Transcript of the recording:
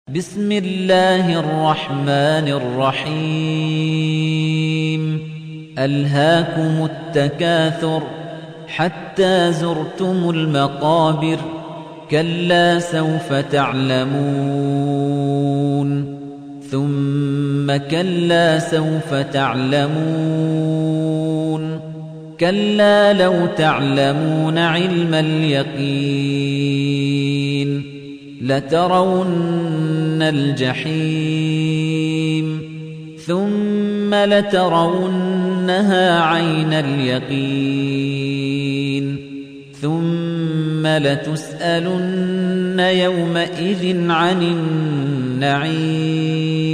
بسم الله الرحمن الرحيم ألهاكم التكاثر حتى زرتم المقابر كلا سوف تعلمون ثم كلا سوف تعلمون كلا لو تعلمون علم اليقين لترون الجحيم ثم لترونها عين اليقين ثم لتسألن يومئذ عن النعيم